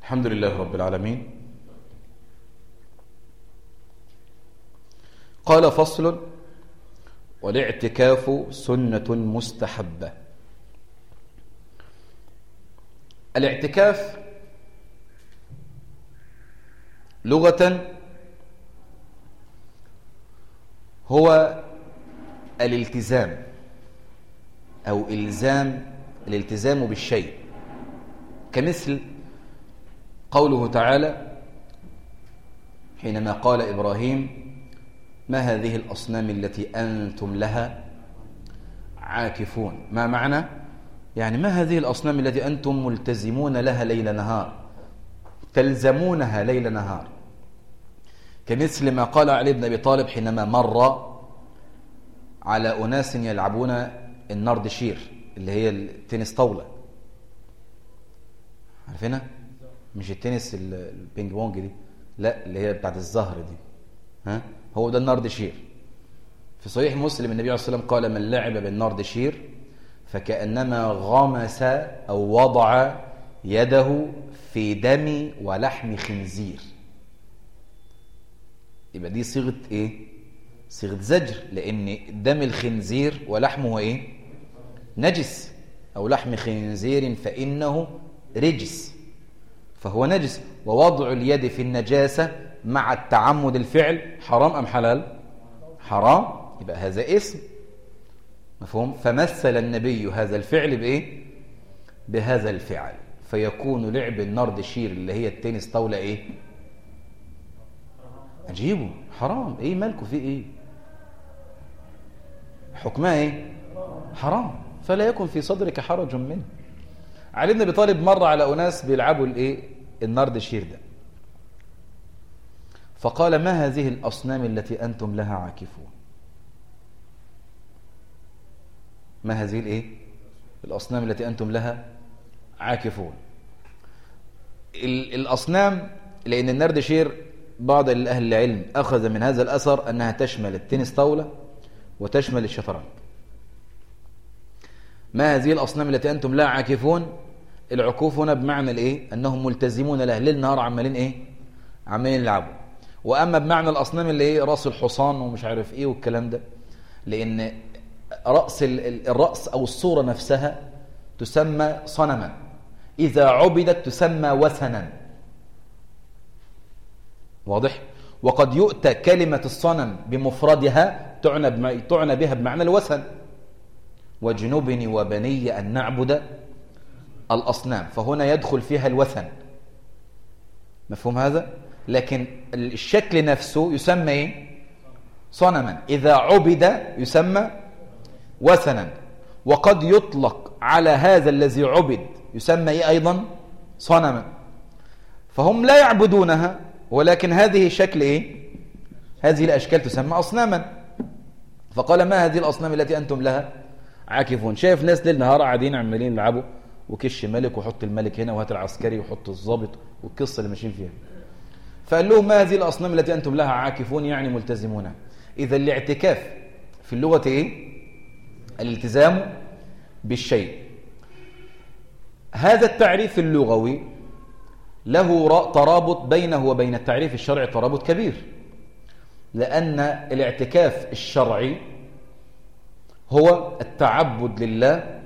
الحمد لله رب العالمين. قال فصل: والاعتكاف سنة مستحبة. الاعتكاف لغة هو الالتزام أو الالتزام بالشيء، كمثل قوله تعالى حينما قال إبراهيم: ما هذه الأصنام التي أنتم لها عاكفون. ما معنى؟ يعني ما هذه الأصنام التي أنتم ملتزمون لها ليل نهار، تلزمونها ليل نهار. كمثل ما قال علي بن أبي طالب حينما مر على أناس يلعبون النردشير اللي هي التنس طاولة، عارفينها؟ مش التنس البينج بونج دي، لا، اللي هي بتاعت الزهر دي، ها، هو ده النردشير. في صحيح مسلم النبي عليه الصلاة والسلام قال: من لعب بالنردشير فكأنما غمس أو وضع يده في دم ولحم خنزير. يبقى دي صيغة ايه؟ صيغة زجر، لأن دم الخنزير ولحمه ايه؟ نجس، أو لحم خنزير فإنه رجس، فهو نجس. ووضع اليد في النجاسة مع التعمد الفعل حرام أم حلال؟ حرام، يبقى هذا اسم، مفهوم؟ فمثل النبي هذا الفعل بإيه؟ بهذا الفعل، فيكون لعب النردشير اللي هي التنس طاولة إيه؟ أجيبه حرام. إيه مالكوا فيه إيه؟ حكمها إيه؟ حرام، فلا يكن في صدرك حرج منه. علي بن أبي طالب مر على أناس بيلعبوا الإيه؟ النردشير ده، فقال: ما هذه الأصنام التي أنتم لها عاكفون؟ ما هذه الإيه؟ الأصنام التي أنتم لها عاكفون. الأصنام، لأن النردشير بعض أهل العلم أخذ من هذا الأثر أنها تشمل التنس طاولة وتشمل الشطرنج. ما هذه الأصنام التي أنتم لها عاكفون؟ العكوف هنا بمعنى الإيه؟ أنهم ملتزمون لها ليل نهار، عمالين إيه؟ عمالين يلعبوا. وأما بمعنى الأصنام اللي إيه؟ رأس الحصان ومش عارف إيه والكلام ده، لأن الرأس أو الصورة نفسها تسمى صنما، إذا عبدت تسمى وثنا، واضح؟ وقد يؤتى كلمة الصنم بمفردها تعنى بها بمعنى الوثن: واجنبني وبني أن نعبد الأصنام، فهنا يدخل فيها الوثن، مفهوم هذا؟ لكن الشكل نفسه يسمى إيه؟ صنما، إذا عبد يسمى وثنا. وقد يطلق على هذا الذي عبد يسمى إيه أيضا؟ صنما. فهم لا يعبدونها، ولكن هذه شكل إيه؟ هذه الأشكال تسمى أصناما. فقال: ما هذه الأصنام التي أنتم لها عاكفون؟ شايف ناس ليل نهار قاعدين عمالين يلعبوا، وكش ملك وحط الملك هنا وهات العسكري وحط الضابط والقصة اللي ماشيين فيها. فقال لهم: ما هذه الأصنام التي أنتم لها عاكفون؟ يعني ملتزمونها. إذا الاعتكاف في اللغة إيه؟ الالتزام بالشيء. هذا التعريف اللغوي له ترابط بينه وبين التعريف الشرعي، ترابط كبير، لأن الاعتكاف الشرعي هو التعبد لله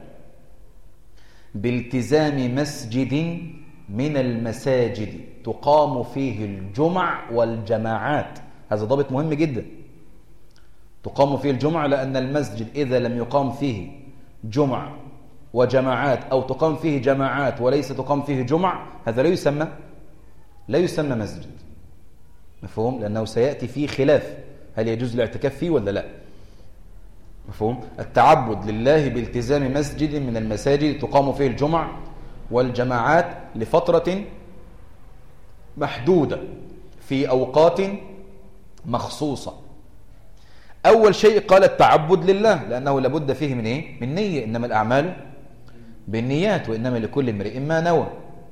بالتزام مسجد من المساجد تقام فيه الجمع والجماعات. هذا ضابط مهم جدا، تقام فيه الجمع، لأن المسجد إذا لم يقام فيه جمع وجماعات، أو تقام فيه جماعات وليس تقام فيه جمع، هذا لا يسمى مسجد، مفهوم؟ لأنه سيأتي فيه خلاف هل يجوز الاعتكاف فيه ولا لا، مفهوم؟ التعبد لله بالتزام مسجد من المساجد تقام فيه الجمع والجماعات لفترة محدودة في أوقات مخصوصة. أول شيء قال التعبد لله، لأنه لابد فيه من إيه؟ من نية، إنما الأعمال بالنيات وإنما لكل امرئ ما نوى.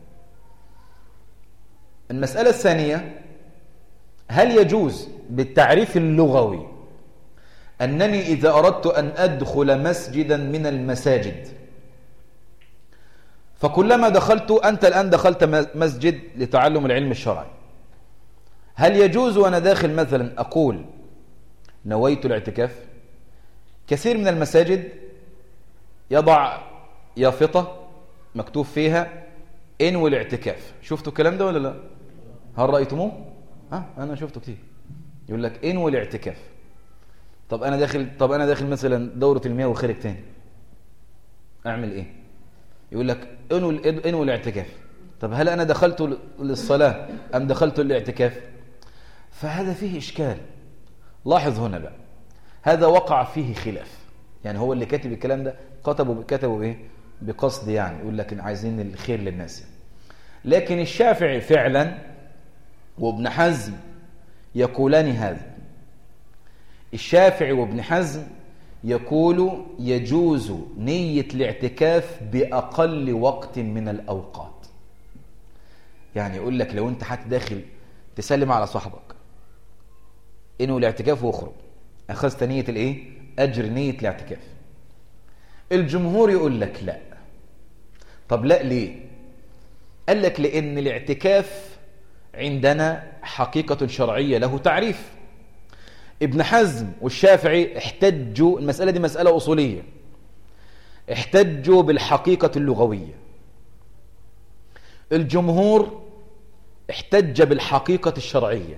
المسألة الثانية: هل يجوز بالتعريف اللغوي أنني إذا أردت أن أدخل مسجدا من المساجد فكلما دخلت، أنت الآن دخلت مسجد لتعلم العلم الشرعي، هل يجوز وأنا داخل مثلا أقول نويت الاعتكاف؟ كثير من المساجد يضع يافطة مكتوب فيها انوي الاعتكاف. شفتوا الكلام ده ولا لا؟ هل رأيتموه؟ أنا شفته كتير. يقول لك انوي الاعتكاف. طب أنا داخل مثلا دورة المياه وخارج تاني، أعمل إيه؟ يقول لك انوي الاعتكاف. طب هل أنا دخلت للصلاة أم دخلت للاعتكاف؟ فهذا فيه إشكال. لاحظ هنا بقى، هذا وقع فيه خلاف. يعني هو اللي كاتب الكلام ده كتبوا إيه؟ بقصد، يعني يقول لك عايزين الخير للناس. لكن الشافعي فعلا وابن حزم يقولان هذا. الشافعي وابن حزم يقول يجوز نية الاعتكاف بأقل وقت من الأوقات. يعني يقول لك لو انت حتى داخل تسلم على صاحبك، انه الاعتكاف واخرج، أخذت نية الايه؟ أجر نية الاعتكاف. الجمهور يقول لك لا. طب لا ليه؟ قال لك لأن الاعتكاف عندنا حقيقة شرعية له تعريف. ابن حزم والشافعي احتجوا، المسألة دي مسألة أصولية، احتجوا بالحقيقة اللغوية. الجمهور احتج بالحقيقة الشرعية.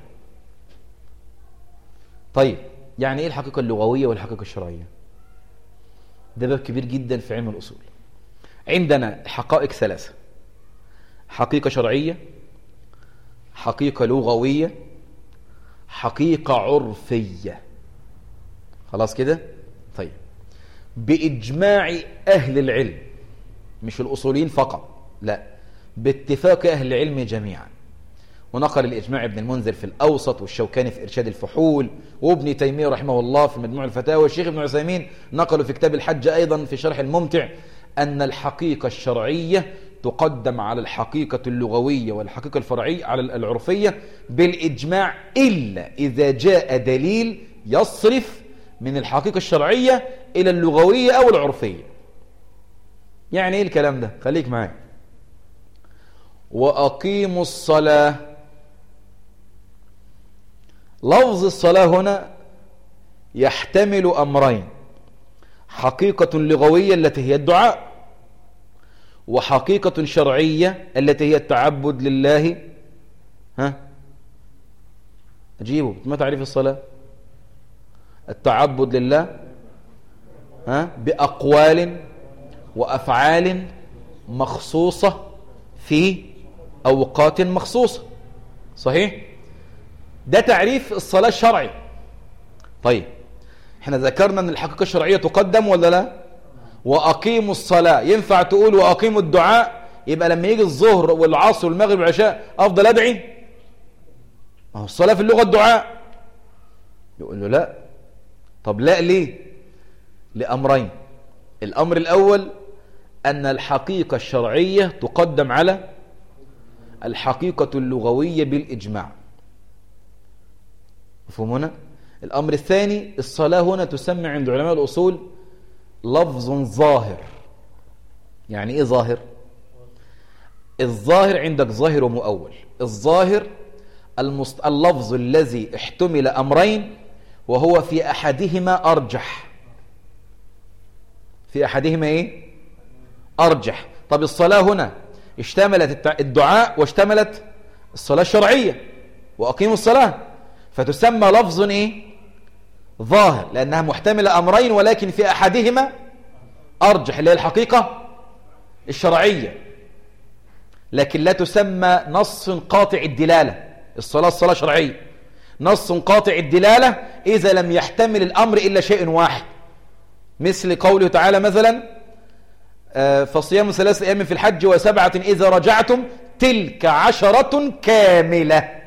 طيب يعني ايه الحقيقة اللغوية والحقيقة الشرعية؟ ده باب كبير جدا في علم الأصول. عندنا حقائق ثلاثة: حقيقة شرعية، حقيقة لغوية، حقيقة عرفية. خلاص كده؟ طيب بإجماع أهل العلم، مش الأصوليين فقط، لا، باتفاق أهل العلم جميعا. ونقل الإجماع ابن المنذر في الأوسط، والشوكاني في إرشاد الفحول، وابن تيمية رحمه الله في مجموع الفتاوى، والشيخ ابن عثيمين نقلوا في كتاب الحج أيضا في شرح الممتع أن الحقيقة الشرعية تقدم على الحقيقة اللغوية والحقيقة الفرعية على العرفية بالإجماع، إلا إذا جاء دليل يصرف من الحقيقة الشرعية إلى اللغوية أو العرفية. يعني إيه الكلام ده؟ خليك معايا. وأقيموا الصلاة، لفظ الصلاة هنا يحتمل أمرين: حقيقة لغوية التي هي الدعاء، وحقيقة شرعية التي هي التعبد لله. أجيبوا، ما تعريف الصلاة؟ التعبد لله بأقوال وأفعال مخصوصة في أوقات مخصوصة. صحيح؟ ده تعريف الصلاة الشرعي. طيب احنا ذكرنا ان الحقيقة الشرعية تقدم ولا لا؟ وأقيموا الصلاة، ينفع تقول وأقيموا الدعاء؟ يبقى لما يجي الظهر والعصر والمغرب والعشاء أفضل أدعي؟ ما هو الصلاة في اللغة الدعاء. يقول له لا. طب لا ليه؟ لأمرين: الأمر الأول أن الحقيقة الشرعية تقدم على الحقيقة اللغوية بالإجماع. مفهوم هنا؟ الأمر الثاني: الصلاة هنا تسمى عند علماء الأصول لفظ ظاهر. يعني إيه ظاهر؟ الظاهر عندك ظاهر ومؤول. الظاهر اللفظ الذي احتمل أمرين وهو في أحدهما أرجح. في أحدهما إيه؟ أرجح. طب الصلاة هنا اشتملت الدعاء واشتملت الصلاة الشرعية، وأقيموا الصلاة، فتسمى لفظ إيه؟ ظاهر، لأنها محتملة أمرين ولكن في أحدهما أرجح، اللي هي الحقيقة الشرعية، لكن لا تسمى نص قاطع الدلالة. الصلاة شرعية، نص قاطع الدلالة إذا لم يحتمل الأمر إلا شيء واحد، مثل قوله تعالى مثلا فصيام 3 أيام في الحج و7 إذا رجعتم تلك 10 كاملة.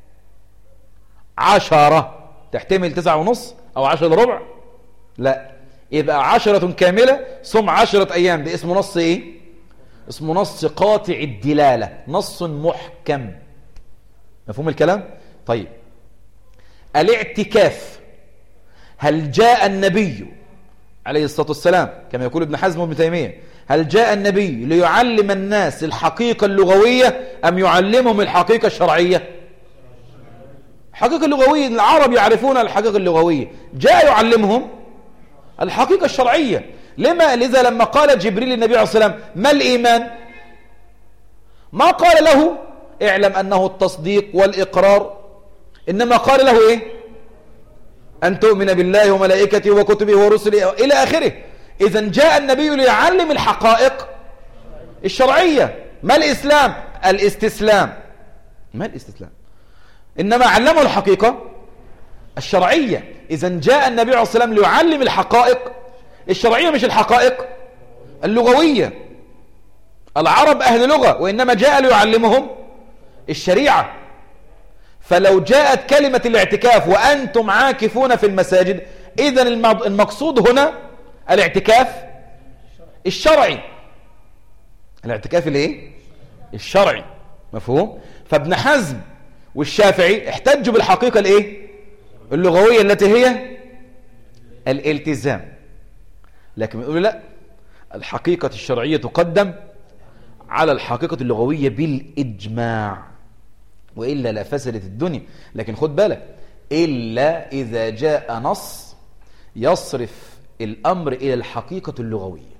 10 تحتمل 9.5 أو 10 إلا ربع؟ لا، يبقى 10 كاملة صم 10 أيام. ده اسمه نص إيه؟ اسمه نص قاطع الدلالة، نص محكم. مفهوم الكلام؟ طيب الاعتكاف، هل جاء النبي عليه الصلاة والسلام كما يقول ابن حزم وابن تيمية، هل جاء النبي ليعلم الناس الحقيقة اللغوية أم يعلمهم الحقيقة الشرعية؟ الحقيقة اللغوية، العرب يعرفون الحقيقة اللغوية، جاء يعلمهم الحقيقة الشرعية. لذا لما قال جبريل للنبي عليه الصلاة والسلام ما الإيمان؟ ما قال له اعلم أنه التصديق والإقرار، إنما قال له إيه؟ أن تؤمن بالله وملائكته وكتبه ورسله إلى آخره. إذن جاء النبي ليعلم الحقائق الشرعية. ما الإسلام؟ الاستسلام. ما الاستسلام؟ إنما علمه الحقيقة الشرعية. إذن جاء النبي عليه الصلاة والسلام ليعلم الحقائق الشرعية مش الحقائق اللغوية. العرب أهل لغة، وإنما جاء ليعلمهم الشريعة. فلو جاءت كلمة الاعتكاف وأنتم عاكفون في المساجد، إذن المقصود هنا الاعتكاف الشرعي. الاعتكاف الايه؟ الشرعي. مفهوم؟ فابن حزم والشافعي احتجوا بالحقيقة الايه؟ اللغوية التي هي الالتزام. لكن يقولوا لا، الحقيقة الشرعية تقدم على الحقيقة اللغوية بالإجماع، وإلا لا فسدت الدنيا. لكن خد بالك، إلا إذا جاء نص يصرف الأمر إلى الحقيقة اللغوية.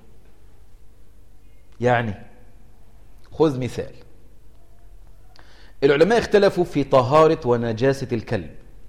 يعني خذ مثال، العلماء اختلفوا في طهارة ونجاسة الكلب.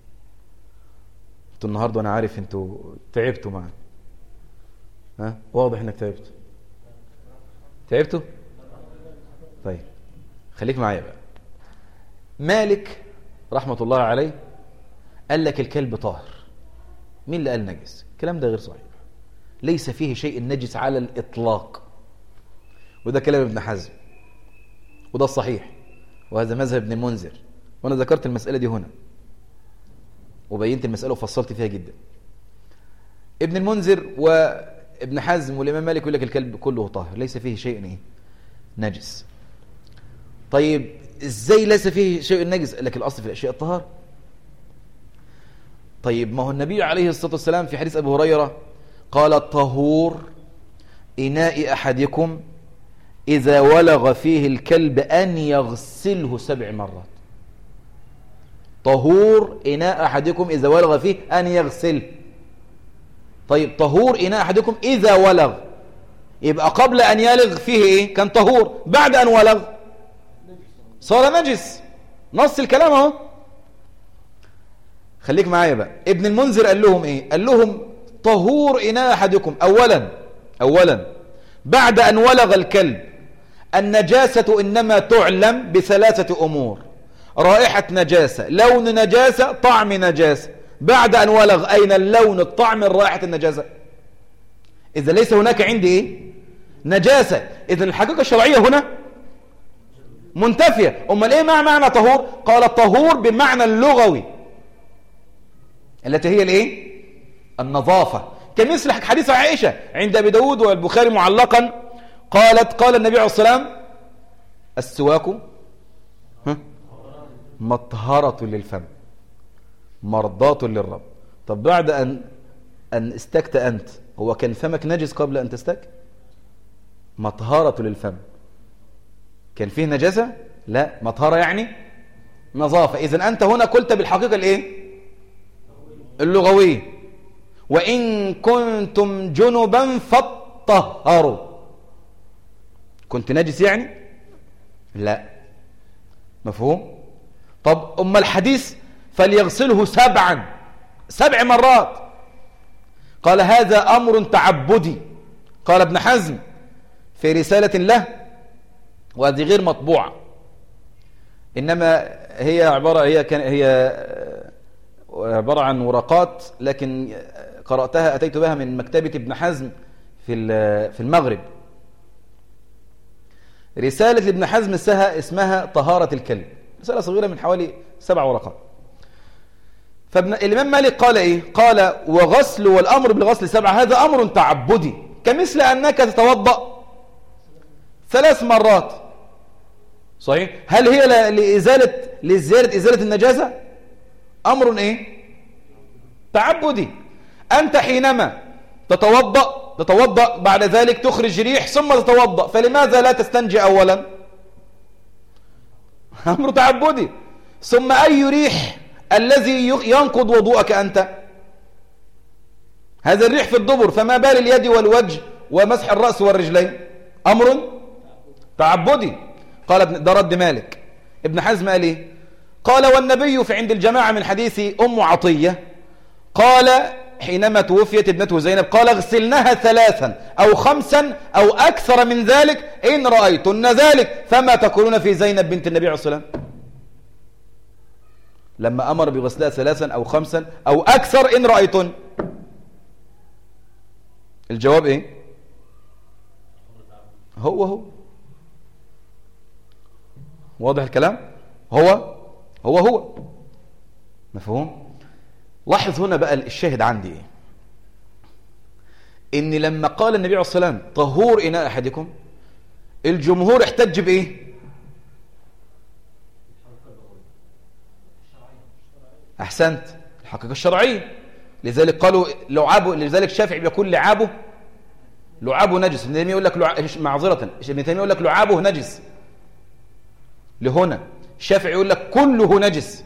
انتوا النهاردة أنا عارف انتوا تعبتوا معنا، ها؟ واضح انك تعبتوا؟ طيب خليك معايا بقى. مالك رحمة الله عليه قال لك الكلب طاهر. مين اللي قال نجس؟ الكلام ده غير صحيح، ليس فيه شيء نجس على الإطلاق، وده كلام ابن حزم، وده الصحيح، وهذا مذهب ابن المنذر. وأنا ذكرت المسألة دي هنا وبينت المسألة وفصلت فيها جدا. ابن المنذر وابن حزم والإمام مالك يقول لك الكلب كله طاهر، ليس فيه شيء ايه نجس. طيب ازاي ليس فيه شيء نجس؟ قال لك الأصل في الأشياء الطهارة. طيب ما هو النبي عليه الصلاة والسلام في حديث أبي هريرة قال الطهور إناء أحدكم إذا ولغ فيه الكلب أن يغسله 7 مرات. طهور إناء أحدكم إذا ولغ فيه أن يغسله. طيب طهور إناء أحدكم إذا ولغ، يبقى قبل أن يلغ فيه إيه؟ كان طهور، بعد أن ولغ صار نجس. نص الكلام اهو. خليك معايا بقى. ابن المنذر قال لهم إيه؟ قال لهم طهور إناء أحدكم أولا بعد أن ولغ الكلب النجاسة إنما تعلم ب3 أمور: رائحة نجاسة، لون نجاسة، طعم نجاسة. بعد أن ولغ أين اللون، الطعم، الرائحة، النجاسة؟ إذا ليس هناك عندي إيه؟ نجاسة. إذا الحقيقة الشرعية هنا منتفية. أمال إيه معنى طهور؟ قال الطهور بمعنى اللغوي التي هي الإيه؟ النظافة. كمثل حديث عائشة عند أبي داود والبخاري معلقا قال النبي عليه الصلاة والسلام السواك مطهرة للفم مرضاة للرب. طب بعد أن استكت أنت، هو كان فمك نجس قبل أن تستك؟ مطهرة للفم، كان فيه نجاسة؟ لا، مطهرة يعني نظافة. إذن أنت هنا قلت بالحقيقة الإيه؟ اللغوية. وإن كنتم جنبا فاطهروا. كنت نجس يعني؟ لا. مفهوم؟ طب أما الحديث فليغسله 7 مرات، قال هذا أمر تعبدي. قال ابن حزم في رسالة له، وهذه غير مطبوعة، إنما هي عبارة عن ورقات، لكن قرأتها أتيت بها من مكتبة ابن حزم في المغرب. رسالة لابن حزم اسمها طهارة الكلب، رسالة صغيرة من حوالي 7 ورقات. فالإمام مالك قال إيه؟ قال وغسل والأمر بالغسل 7 هذا أمر تعبدي، كمثل أنك تتوضأ 3 مرات. صحيح؟ هل هي لزيادة إزالة النجاسة؟ أمر إيه؟ تعبدي. أنت حينما تتوضأ تتوضأ بعد ذلك تخرج ريح ثم تتوضأ، فلماذا لا تستنجي أولا؟ أمر تعبدي. ثم أي ريح الذي ينقض وضوءك أنت؟ هذا الريح في الدبر، فما بال اليد والوجه ومسح الرأس والرجلين؟ أمر تعبدي. قال ده رد مالك. ابن حزم قال إيه؟ قال والنبي في عند الجماعة من حديث أم عطية قال حينما توفيت ابنته زينب قال اغسلنها 3 أو 5 أو أكثر من ذلك إن رأيتن ذلك، فما تقولون في زينب بنت النبي عليه الصلاة والسلام لما أمر بغسلها 3 أو 5 أو أكثر إن رأيتن؟ الجواب إيه؟ هو واضح الكلام؟ هو مفهوم؟ لاحظ هنا بقى الشاهد عندي إيه؟ إن لما قال النبي عليه الصلاة والسلام طهور إناء أحدكم، الجمهور احتج بإيه؟ أحسنت، الحقيقة الشرعية. لذلك قالوا لعابه، لذلك الشافعي بيقول لعابه نجس. ابن تيمية يقول لك معذرة، ابن تيمية يقول لك لعابه نجس لهنا، الشافعي يقول لك كله نجس.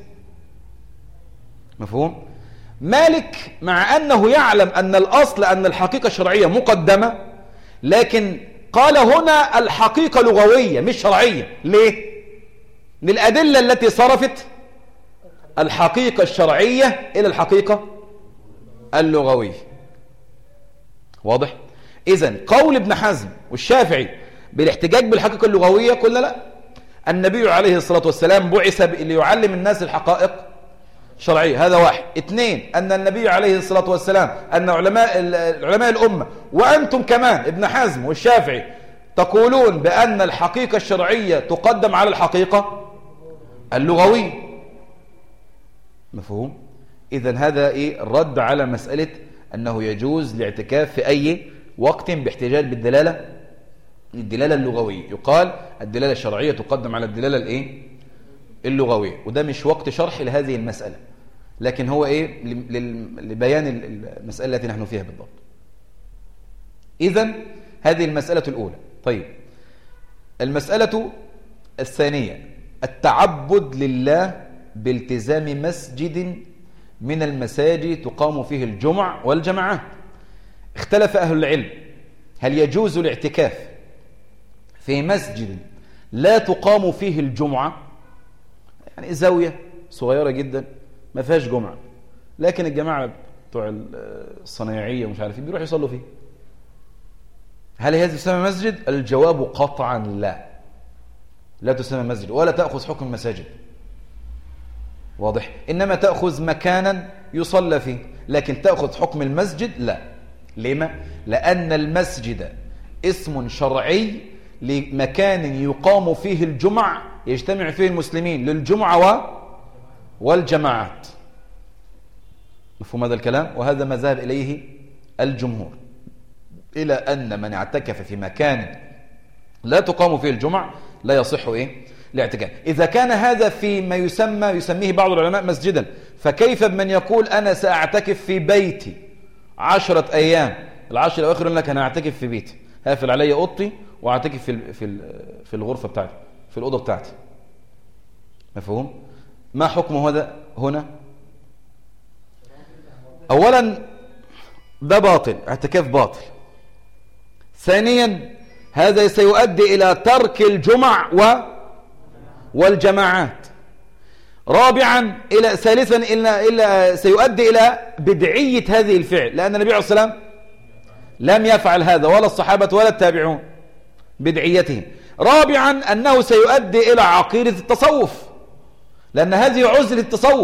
مفهوم؟ مالك مع أنه يعلم أن الأصل أن الحقيقة الشرعية مقدمة، لكن قال هنا الحقيقة لغوية مش شرعية. ليه؟ للأدلة التي صرفت الحقيقة الشرعية إلى الحقيقة اللغوية. واضح؟ إذن قول ابن حزم والشافعي بالاحتجاج بالحقيقة اللغوية قلنا لا، النبي عليه الصلاة والسلام بعث ليعلم الناس الحقائق شرعية، هذا واحد. 2 أن النبي عليه الصلاة والسلام، أن علماء الأمة وأنتم كمان ابن حزم والشافعي تقولون بأن الحقيقة الشرعية تقدم على الحقيقة اللغوية. مفهوم؟ إذن هذا إيه؟ الرد على مسألة أنه يجوز الاعتكاف في أي وقت باحتجاج بالدلالة اللغوية. يقال الدلالة الشرعية تقدم على الدلالة الإيه؟ اللغوية. وده مش وقت شرح لهذه المسألة، لكن هو إيه؟ لبيان المسألة التي نحن فيها بالضبط. إذن هذه المسألة الأولى. طيب، المسألة الثانية التعبد لله بالتزام مسجد من المساجد تقام فيه الجمع والجماعات. اختلف أهل العلم هل يجوز الاعتكاف في مسجد لا تقام فيه الجمعة، يعني زاوية صغيرة جدا ما فيهاش جمعة، لكن الجماعة بتوع الصنايعية ومش عارف بيروح يصلوا فيه، هل هذا يسمى مسجد؟ الجواب قطعا لا تسمى مسجد ولا تأخذ حكم المساجد. واضح؟ إنما تأخذ مكانا يصلى فيه، لكن تأخذ حكم المسجد لا. لما؟ لأن المسجد اسم شرعي لمكان يقام فيه الجمع، يجتمع فيه المسلمين للجمعة والجماعات. مفهوم هذا الكلام؟ وهذا ما ذهب إليه الجمهور، إلى أن من اعتكف في مكان لا تقام فيه الجمع لا يصح الاعتكاف. إذا كان هذا في ما يسميه بعض العلماء مسجدا، فكيف بمن يقول أنا سأعتكف في بيتي 10 أيام، ال10 الأواخر يقول لك أنا أعتكف في بيتي، هقفل علي أوضتي وأعتكف في الغرفة بتاعتي، في الأوضة بتاعتي. مفهوم؟ ما حكمه هذا هنا؟ أولا ده باطل، اعتكاف باطل. ثانيا هذا سيؤدي إلى ترك الجمع والجماعات. رابعا ثالثا إلا سيؤدي إلى بدعية هذه الفعل، لأن النبي عليه الصلاة والسلام لم يفعل هذا ولا الصحابة ولا التابعون، بدعيته. رابعا أنه سيؤدي إلى عقيدة التصوف، لأن هذه عزلة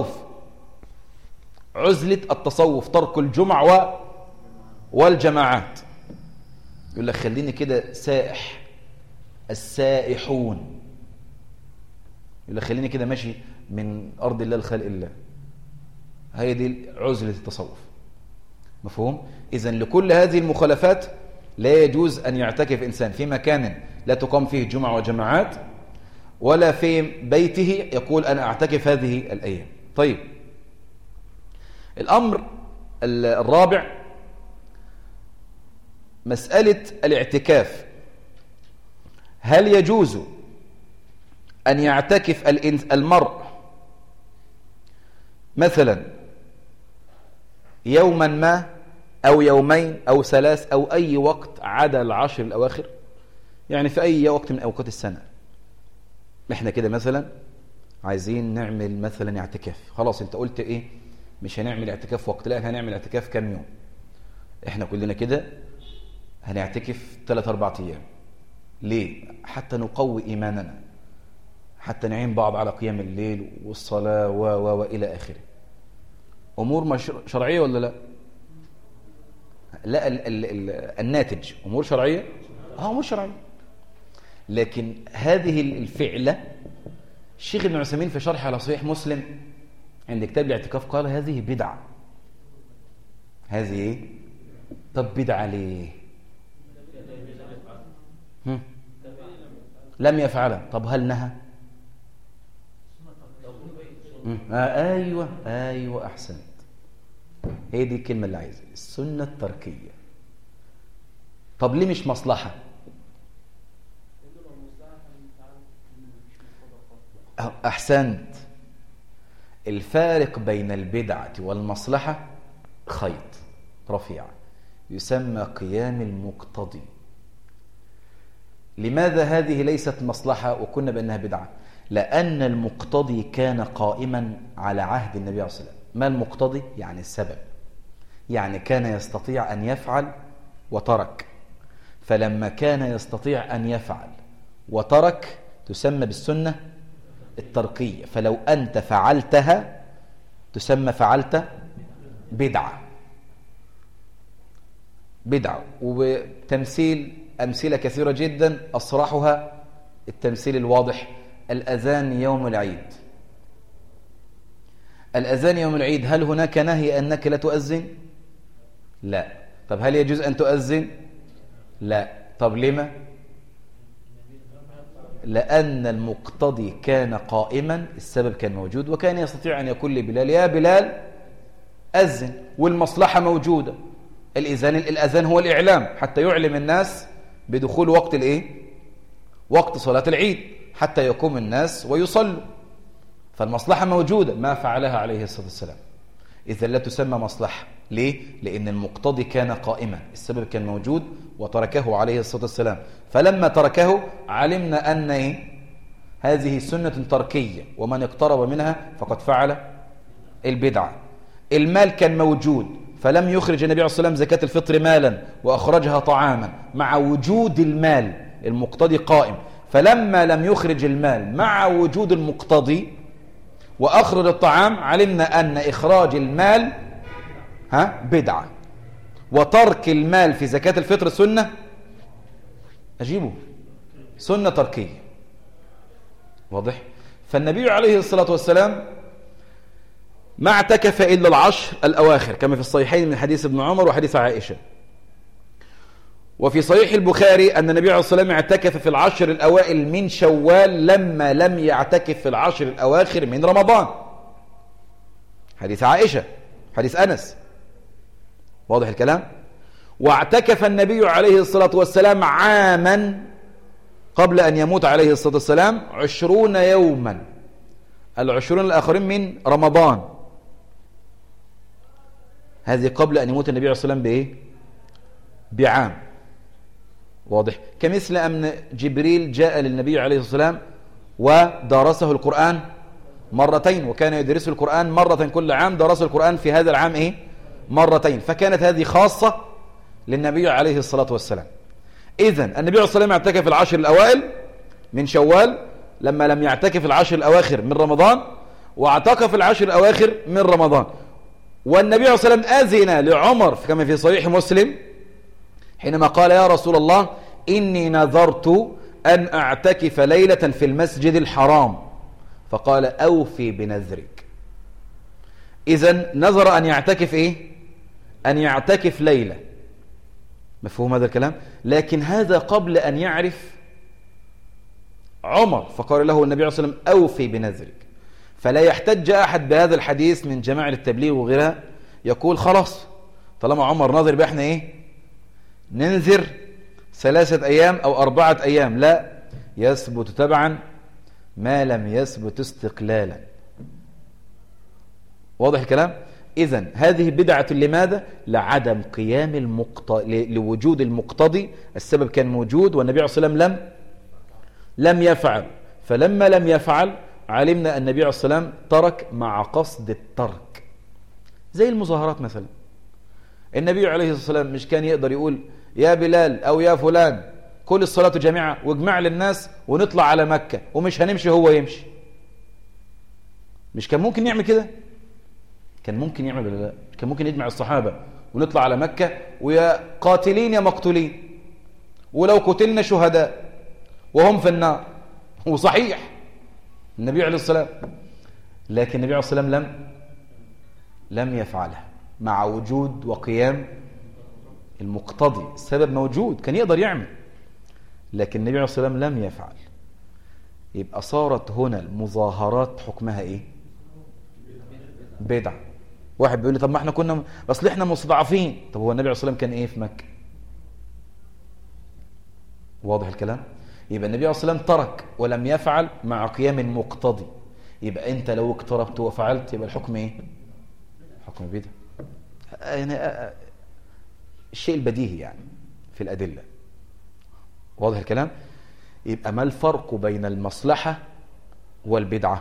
التصوف ترك الجمع والجماعات. يقول لك خليني كده سائح، السائحون يقول لك خليني كده ماشي من أرض الله لخلق الله، هي دي عزلة التصوف. مفهوم؟ إذن لكل هذه المخالفات لا يجوز أن يعتكف إنسان في مكان لا تقام فيه جمع وجماعات، ولا في بيته يقول أنا أعتكف هذه الأيام. طيب، الأمر الرابع مسألة الاعتكاف، هل يجوز أن يعتكف المرء مثلا يوما ما أو يومين أو ثلاث أو أي وقت عدا العشر الأواخر؟ يعني في أي وقت من أوقات السنة احنا كده مثلا عايزين نعمل مثلا اعتكاف، خلاص انت قلت ايه، مش هنعمل اعتكاف وقت، لا هنعمل اعتكاف كام يوم. احنا كلنا كده هنعتكف 3-4 أيام. ليه؟ حتى نقوي إيماننا، حتى نعين بعض على قيام الليل والصلاة وإلى آخره. أمور شرعية ولا لا؟ لا، الناتج أمور شرعية، أمور شرعية. لكن هذه الفعلة الشيخ ابن عثيمين في شرح على صحيح مسلم عند كتاب الاعتكاف قال هذه بدعة. هذه ايه؟ طب بدعة ليه؟ لم يفعلها. طب هل نهى؟ ايوه احسنت، هي دي الكلمة اللي عايزها، السنة التركية. طب ليه مش مصلحة؟ أحسنت. الفارق بين البدعة والمصلحة خيط رفيع يسمى قيام المقتضي. لماذا هذه ليست مصلحة وكنا بأنها بدعة؟ لأن المقتضي كان قائما على عهد النبي عليه الصلاة والسلام. ما المقتضي؟ يعني السبب، يعني كان يستطيع أن يفعل وترك، فلما كان يستطيع أن يفعل وترك تسمى بالسنة التركية. فلو أنت فعلتها تسمى فعلت بدعة. وبتمثيل أمثلة كثيرة جدا، أصرحها التمثيل الواضح، الأذان يوم العيد. الأذان يوم العيد، هل هناك نهي أنك لا تؤذن؟ لا. طب هل يجوز أن تؤذن؟ لا. طب لما؟ لأن المقتضي كان قائما، السبب كان موجود، وكان يستطيع أن يقول لبلال يا بلال أذن، والمصلحة موجودة. الأذان هو الإعلام حتى يعلم الناس بدخول وقت الإيه؟ وقت صلاة العيد، حتى يقوم الناس ويصلوا، فالمصلحة موجودة، ما فعلها عليه الصلاة والسلام. إذا لا تسمى مصلحة. ليه؟ لأن المقتضي كان قائما، السبب كان موجود وتركه عليه الصلاة والسلام، فلما تركه علمنا أن هذه سنة تركية، ومن اقترب منها فقد فعل البدعة. المال كان موجود فلم يخرج النبي عليه الصلاة والسلام زكاة الفطر مالا وأخرجها طعاما مع وجود المال، المقتضي قائم، فلما لم يخرج المال مع وجود المقتضي وأخرج الطعام علمنا أن إخراج المال بدعة، وترك المال في زكاة الفطر سنة سنة تركية. واضح؟ فالنبي عليه الصلاة والسلام ما اعتكف إلا العشر الأواخر كما في الصحيحين من حديث ابن عمر وحديث عائشة. وفي صحيح البخاري أن النبي عليه الصلاة والسلام اعتكف في العشر الأوائل من شوال لما لم يعتكف في العشر الأواخر من رمضان. حديث عائشة، حديث أنس. واضح الكلام؟ واعتكف النبي عليه الصلاة والسلام عاما قبل أن يموت عليه الصلاة والسلام 20 يوما، 20 الآخرين من رمضان. هذه قبل أن يموت النبي عليه الصلاة والسلام بعام. واضح؟ كمثل أن جبريل جاء للنبي عليه الصلاة والسلام ودرسه القرآن مرتين، وكان يدرسه القرآن مرة كل عام، درس القرآن في هذا العام مرتين، فكانت هذه خاصة للنبي عليه الصلاة والسلام. إذن النبي عليه الصلاة والسلام اعتكف العشر الأوائل من شوال لما لم يعتكف العشر الأواخر من رمضان، واعتكف العشر الأواخر من رمضان. والنبي عليه الصلاة والسلام أذن لعمر كما في صحيح مسلم حينما قال يا رسول الله إني نذرت أن أعتكف ليلة في المسجد الحرام، فقال أوفي بنذرك. إذن نذر أن يعتكف أن يعتكف ليلة. مفهوم هذا الكلام؟ لكن هذا قبل أن يعرف عمر، فقال له النبي عليه الصلاة والسلام أوفي بنذرك. فلا يحتج أحد بهذا الحديث من جماعة التبليغ وغيرها يقول خلاص طالما عمر ناظر بقى احنا ننذر 3 أيام أو 4 أيام، لا، يثبت تبعا ما لم يثبت استقلالا. واضح الكلام؟ إذن هذه بدعة لماذا؟ لعدم قيام لوجود المقتضي. السبب كان موجود والنبي عليه الصلاة والسلام لم يفعل، فلما لم يفعل علمنا أن النبي عليه الصلاة والسلام ترك مع قصد الترك. زي المظاهرات مثلا، النبي عليه الصلاة والسلام مش كان يقدر يقول يا بلال أو يا فلان كل الصلاة جميعا واجمع للناس ونطلع على مكة ومش هنمشي هو يمشي؟ مش كان ممكن يعمل كده؟ كان ممكن يعمل ولا لا؟ كان ممكن يجمع الصحابة ونطلع على مكة ويا قاتلين يا مقتولين، ولو قتلنا شهداء وهم في النار. وصحيح النبي عليه الصلاة والسلام، لكن النبي عليه الصلاة والسلام لم يفعلها مع وجود وقيام المقتضي. السبب موجود، كان يقدر يعمل، لكن النبي عليه الصلاة والسلام لم يفعل. يبقى صارت هنا المظاهرات حكمها ايه؟ بدعة. واحد بيقول لي طب ما احنا كنا اصل احنا مستضعفين. طب هو النبي عليه الصلاة والسلام كان ايه في مكة؟ واضح الكلام؟ يبقى النبي عليه الصلاة والسلام ترك ولم يفعل مع قيام المقتضي. يبقى انت لو اقتربت وفعلت يبقى الحكم ايه؟ حكم بدعة. يعني الشيء البديهي يعني في الأدلة. واضح الكلام؟ يبقى ما الفرق بين المصلحة والبدعة؟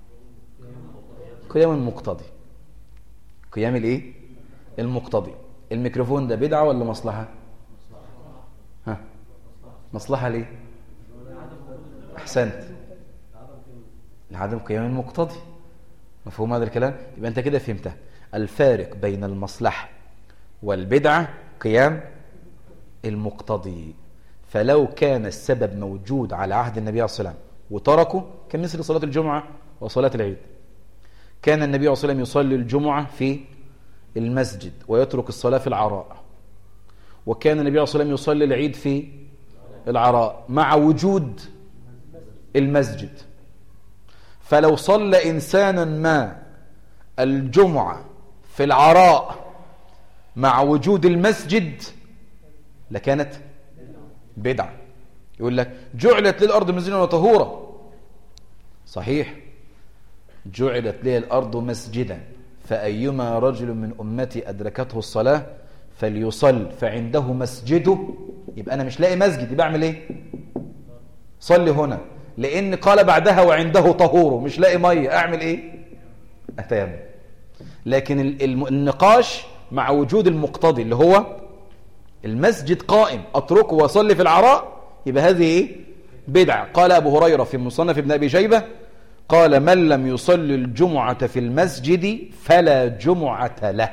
قيام المقتضي. قيام الايه؟ المقتضي. الميكروفون ده بدعة ولا مصلحة؟ ها؟ مصلحة ليه؟ احسنت، لعدم قيام المقتضي. مفهوم هذا الكلام؟ يبقى انت كده فهمتها. الفارق بين المصلحة والبدعة قيام المقتضي. فلو كان السبب موجود على عهد النبي عليه الصلاة والسلام وتركه، كمثل صلاة الجمعة وصلاة العيد. كان النبي عليه الصلاة والسلام يصلي الجمعة في المسجد ويترك الصلاة في العراء، وكان النبي عليه الصلاة والسلام يصلي العيد في العراء مع وجود المسجد. فلو صلى إنسانا ما الجمعة في العراء مع وجود المسجد لكانت بدعة. يقول لك جعلت للأرض مسجدا وطهورا. صحيح، جعلت لي الأرض مسجدا فأيما رجل من أمتي أدركته الصلاة فليصل فعنده مسجده. يبقى أنا مش لاقي مسجد، يبقى أعمل إيه؟ صلي هنا، لأن قال بعدها وعنده طهوره، مش لاقي مية، أعمل إيه؟ أتيمم. لكن النقاش مع وجود المقتضي اللي هو المسجد قائم أتركه وأصلي في العراء، يبقى هذه إيه؟ بدعة. قال أبو هريرة في مصنف ابن أبي شيبة قال من لم يصلي الجمعة في المسجد فلا جمعة له.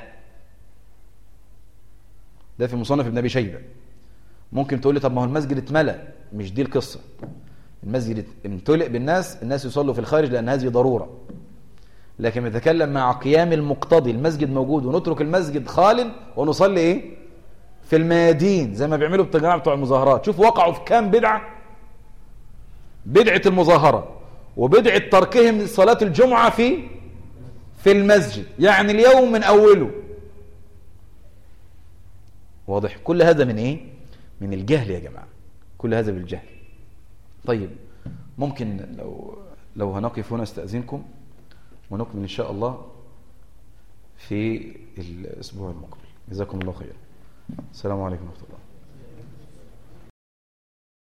ده في مصنف ابن أبي شيبة. ممكن تقول لي طب ما هو المسجد اتملأ. مش دي القصة. المسجد امتلئ بالناس، الناس يصلوا في الخارج لأن هذه ضرورة. لكن نتكلم مع قيام المقتضي، المسجد موجود ونترك المسجد خال ونصلي ايه؟ في الميادين زي ما بيعملوا الجماعة بتوع المظاهرات. شوف وقعوا في كام بدعة. بدعة المظاهرة وبدعة تركهم صلاة الجمعة في المسجد، يعني اليوم من أوله. واضح؟ كل هذا من ايه؟ من الجهل يا جماعة، كل هذا بالجهل. طيب ممكن لو هنقف هنا استأذنكم ونكمل إن شاء الله في الأسبوع المقبل. جزاكم الله خير. السلام عليكم ورحمة الله.